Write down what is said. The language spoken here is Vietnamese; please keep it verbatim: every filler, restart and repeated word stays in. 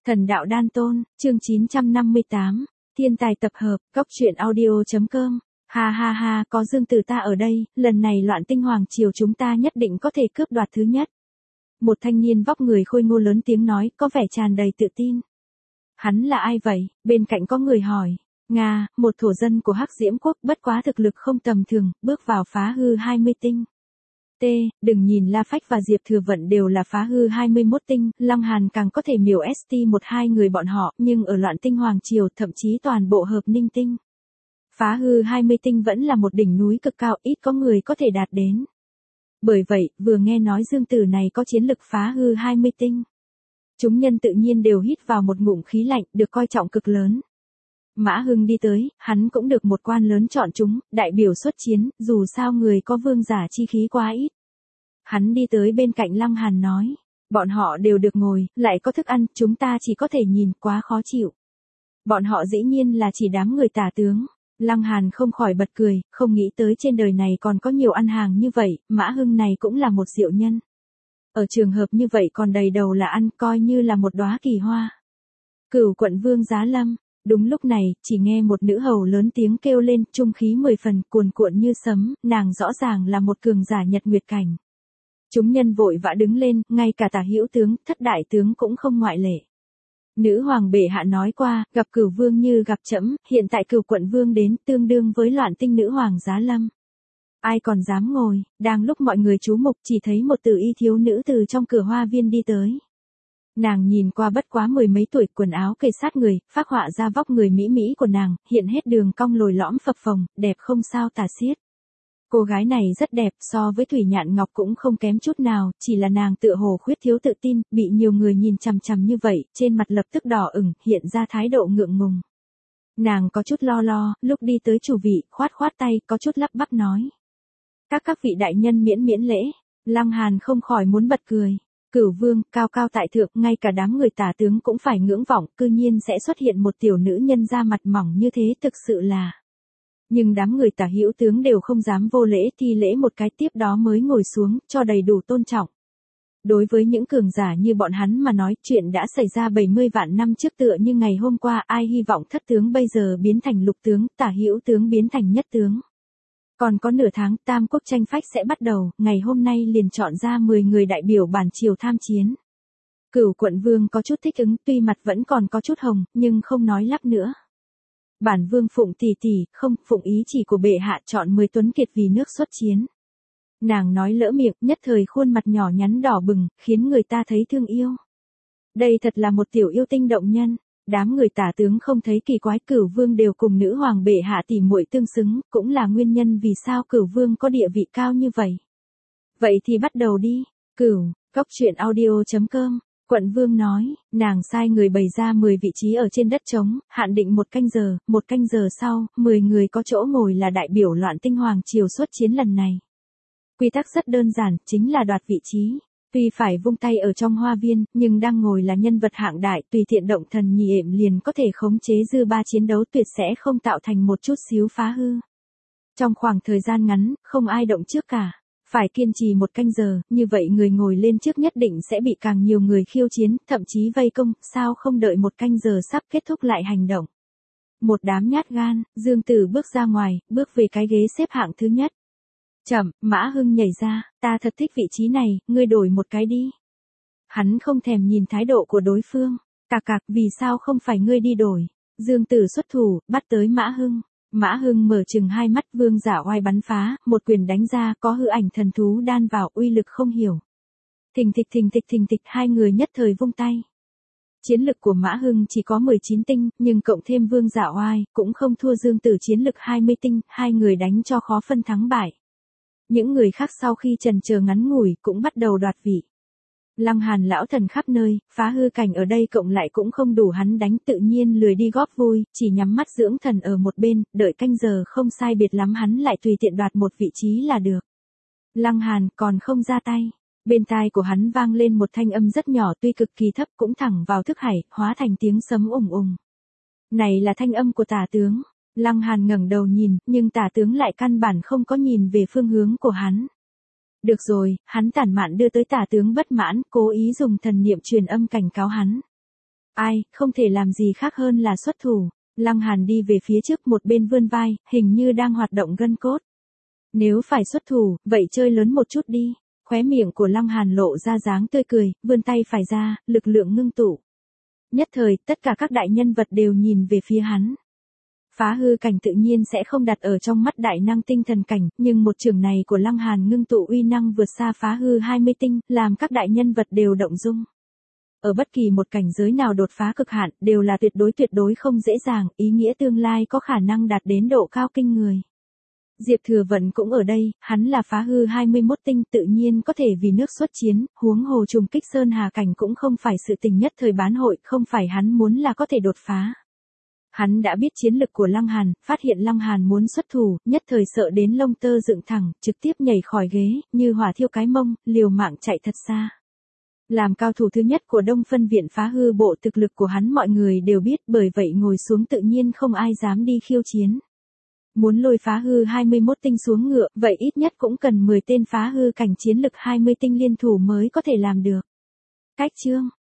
Thần đạo đan tôn, chương chín trăm năm mươi tám, thiên tài tập hợp, góc truyện audio.com. Ha ha ha, có Dương Tử ta ở đây, lần này loạn tinh hoàng triều chúng ta nhất định có thể cướp đoạt thứ nhất. Một thanh niên vóc người khôi ngô lớn tiếng nói, có vẻ tràn đầy tự tin. Hắn là ai vậy? Bên cạnh có người hỏi. Nga, một thổ dân của Hắc Diễm Quốc, bất quá thực lực không tầm thường, bước vào phá hư hai mươi tinh. T, đừng nhìn La Phách và Diệp Thừa Vận đều là phá hư hai mươi mốt tinh, Long Hàn càng có thể miểu ét tê một hai người bọn họ, nhưng ở loạn tinh hoàng triều thậm chí toàn bộ hợp ninh tinh. Phá hư hai mươi tinh vẫn là một đỉnh núi cực cao, ít có người có thể đạt đến. Bởi vậy, vừa nghe nói Dương Tử này có chiến lực phá hư hai mươi tinh. Chúng nhân tự nhiên đều hít vào một ngụm khí lạnh, được coi trọng cực lớn. Mã Hưng đi tới, hắn cũng được một quan lớn chọn chúng, đại biểu xuất chiến, dù sao người có vương giả chi khí quá ít. Hắn đi tới bên cạnh Lăng Hàn nói, bọn họ đều được ngồi, lại có thức ăn, chúng ta chỉ có thể nhìn, quá khó chịu. Bọn họ dĩ nhiên là chỉ đám người tả tướng. Lăng Hàn không khỏi bật cười, không nghĩ tới trên đời này còn có nhiều ăn hàng như vậy, Mã Hưng này cũng là một diệu nhân. Ở trường hợp như vậy còn đầy đầu là ăn, coi như là một đóa kỳ hoa. Cửu quận vương Giá Lâm. Đúng lúc này, chỉ nghe một nữ hầu lớn tiếng kêu lên, trung khí mười phần, cuồn cuộn như sấm, nàng rõ ràng là một cường giả nhật nguyệt cảnh. Chúng nhân vội vã đứng lên, ngay cả Tả Hữu tướng, Thất đại tướng cũng không ngoại lệ. Nữ hoàng bệ hạ nói qua, gặp cửu vương như gặp trẫm, hiện tại cửu quận vương đến, tương đương với loạn tinh nữ hoàng Giá Lâm. Ai còn dám ngồi? Đang lúc mọi người chú mục, chỉ thấy một tử y thiếu nữ từ trong cửa hoa viên đi tới. Nàng nhìn qua bất quá mười mấy tuổi, quần áo kề sát người, phác họa ra vóc người mỹ mỹ của nàng, hiện hết đường cong lồi lõm phập phồng, đẹp không sao tả xiết. Cô gái này rất đẹp, so với Thủy Nhạn Ngọc cũng không kém chút nào, chỉ là nàng tựa hồ khuyết thiếu tự tin, bị nhiều người nhìn chằm chằm như vậy, trên mặt lập tức đỏ ửng, hiện ra thái độ ngượng ngùng. Nàng có chút lo lo, lúc đi tới chủ vị, khoát khoát tay, có chút lắp bắp nói. Các các vị đại nhân miễn miễn lễ, Lăng Hàn không khỏi muốn bật cười. Cửu vương, cao cao tại thượng, ngay cả đám người tả tướng cũng phải ngưỡng vọng, cư nhiên sẽ xuất hiện một tiểu nữ nhân da mặt mỏng như thế, thực sự là. Nhưng đám người Tả Hữu tướng đều không dám vô lễ, thi lễ một cái, tiếp đó mới ngồi xuống, cho đầy đủ tôn trọng. Đối với những cường giả như bọn hắn mà nói, chuyện đã xảy ra bảy mươi vạn năm trước tựa như ngày hôm qua, ai hy vọng thất tướng bây giờ biến thành lục tướng, Tả Hữu tướng biến thành nhất tướng. Còn có nửa tháng, tam quốc tranh phách sẽ bắt đầu, ngày hôm nay liền chọn ra mười người đại biểu bản triều tham chiến. Cửu quận vương có chút thích ứng, tuy mặt vẫn còn có chút hồng, nhưng không nói lắp nữa. Bản vương phụng tỷ tỷ, không, phụng ý chỉ của bệ hạ chọn mười tuấn kiệt vì nước xuất chiến. Nàng nói lỡ miệng, nhất thời khuôn mặt nhỏ nhắn đỏ bừng, khiến người ta thấy thương yêu. Đây thật là một tiểu yêu tinh động nhân. Đám người tả tướng không thấy kỳ quái, cửu vương đều cùng nữ hoàng bệ hạ tỉ muội tương xứng, cũng là nguyên nhân vì sao cửu vương có địa vị cao như vậy. Vậy thì bắt đầu đi, cửu, góc truyện audio.com, quận vương nói, nàng sai người bày ra mười vị trí ở trên đất trống, hạn định một canh giờ, một canh giờ sau, mười người có chỗ ngồi là đại biểu loạn tinh hoàng triều xuất chiến lần này. Quy tắc rất đơn giản, chính là đoạt vị trí. Tuy phải vung tay ở trong hoa viên, nhưng đang ngồi là nhân vật hạng đại, tùy tiện động thần nhì ệm liền có thể khống chế dư ba chiến đấu, tuyệt sẽ không tạo thành một chút xíu phá hư. Trong khoảng thời gian ngắn, không ai động trước cả. Phải kiên trì một canh giờ, như vậy người ngồi lên trước nhất định sẽ bị càng nhiều người khiêu chiến, thậm chí vây công, sao không đợi một canh giờ sắp kết thúc lại hành động. Một đám nhát gan, Dương Tử bước ra ngoài, bước về cái ghế xếp hạng thứ nhất. Chậm, Mã Hưng nhảy ra, ta thật thích vị trí này, ngươi đổi một cái đi. Hắn không thèm nhìn thái độ của đối phương, cạc cạc, vì sao không phải ngươi đi đổi. Dương Tử xuất thủ, bắt tới Mã Hưng. Mã Hưng mở chừng hai mắt, vương giả oai bắn phá, một quyền đánh ra, có hư ảnh thần thú đan vào, uy lực không hiểu. Thình thịch thình thịch thình thịch, hai người nhất thời vung tay. Chiến lực của Mã Hưng chỉ có mười chín tinh, nhưng cộng thêm vương giả oai, cũng không thua Dương Tử chiến lực hai mươi tinh, hai người đánh cho khó phân thắng bại. Những người khác sau khi trần chờ ngắn ngủi cũng bắt đầu đoạt vị. Lăng Hàn lão thần khắp nơi, phá hư cảnh ở đây cộng lại cũng không đủ hắn đánh, tự nhiên lười đi góp vui, chỉ nhắm mắt dưỡng thần ở một bên, đợi canh giờ không sai biệt lắm hắn lại tùy tiện đoạt một vị trí là được. Lăng Hàn còn không ra tay. Bên tai của hắn vang lên một thanh âm rất nhỏ, tuy cực kỳ thấp, cũng thẳng vào thức hải, hóa thành tiếng sấm ùng ùng. Này là thanh âm của Tả tướng. Lăng Hàn ngẩng đầu nhìn, nhưng Tả tướng lại căn bản không có nhìn về phương hướng của hắn. Được rồi, hắn tản mạn đưa tới Tả tướng bất mãn, cố ý dùng thần niệm truyền âm cảnh cáo hắn. Ai, không thể làm gì khác hơn là xuất thủ. Lăng Hàn đi về phía trước một bên vươn vai, hình như đang hoạt động gân cốt. Nếu phải xuất thủ, vậy chơi lớn một chút đi. Khóe miệng của Lăng Hàn lộ ra dáng tươi cười, vươn tay phải ra, lực lượng ngưng tụ. Nhất thời, tất cả các đại nhân vật đều nhìn về phía hắn. Phá hư cảnh tự nhiên sẽ không đặt ở trong mắt đại năng tinh thần cảnh, nhưng một trường này của Lăng Hàn ngưng tụ uy năng vượt xa phá hư hai mươi tinh, làm các đại nhân vật đều động dung. Ở bất kỳ một cảnh giới nào đột phá cực hạn, đều là tuyệt đối tuyệt đối không dễ dàng, ý nghĩa tương lai có khả năng đạt đến độ cao kinh người. Diệp Thừa Vận cũng ở đây, hắn là phá hư hai mươi mốt tinh tự nhiên có thể vì nước xuất chiến, huống hồ trùng kích Sơn Hà cảnh cũng không phải sự tình nhất thời bán hội, không phải hắn muốn là có thể đột phá. Hắn đã biết chiến lực của Lăng Hàn, phát hiện Lăng Hàn muốn xuất thủ, nhất thời sợ đến lông tơ dựng thẳng, trực tiếp nhảy khỏi ghế, như hỏa thiêu cái mông, liều mạng chạy thật xa. Làm cao thủ thứ nhất của Đông Phân viện phá hư bộ, thực lực của hắn mọi người đều biết, bởi vậy ngồi xuống tự nhiên không ai dám đi khiêu chiến. Muốn lôi phá hư hai mươi mốt tinh xuống ngựa, vậy ít nhất cũng cần mười tên phá hư cảnh chiến lực hai mươi tinh liên thủ mới có thể làm được. Cách chương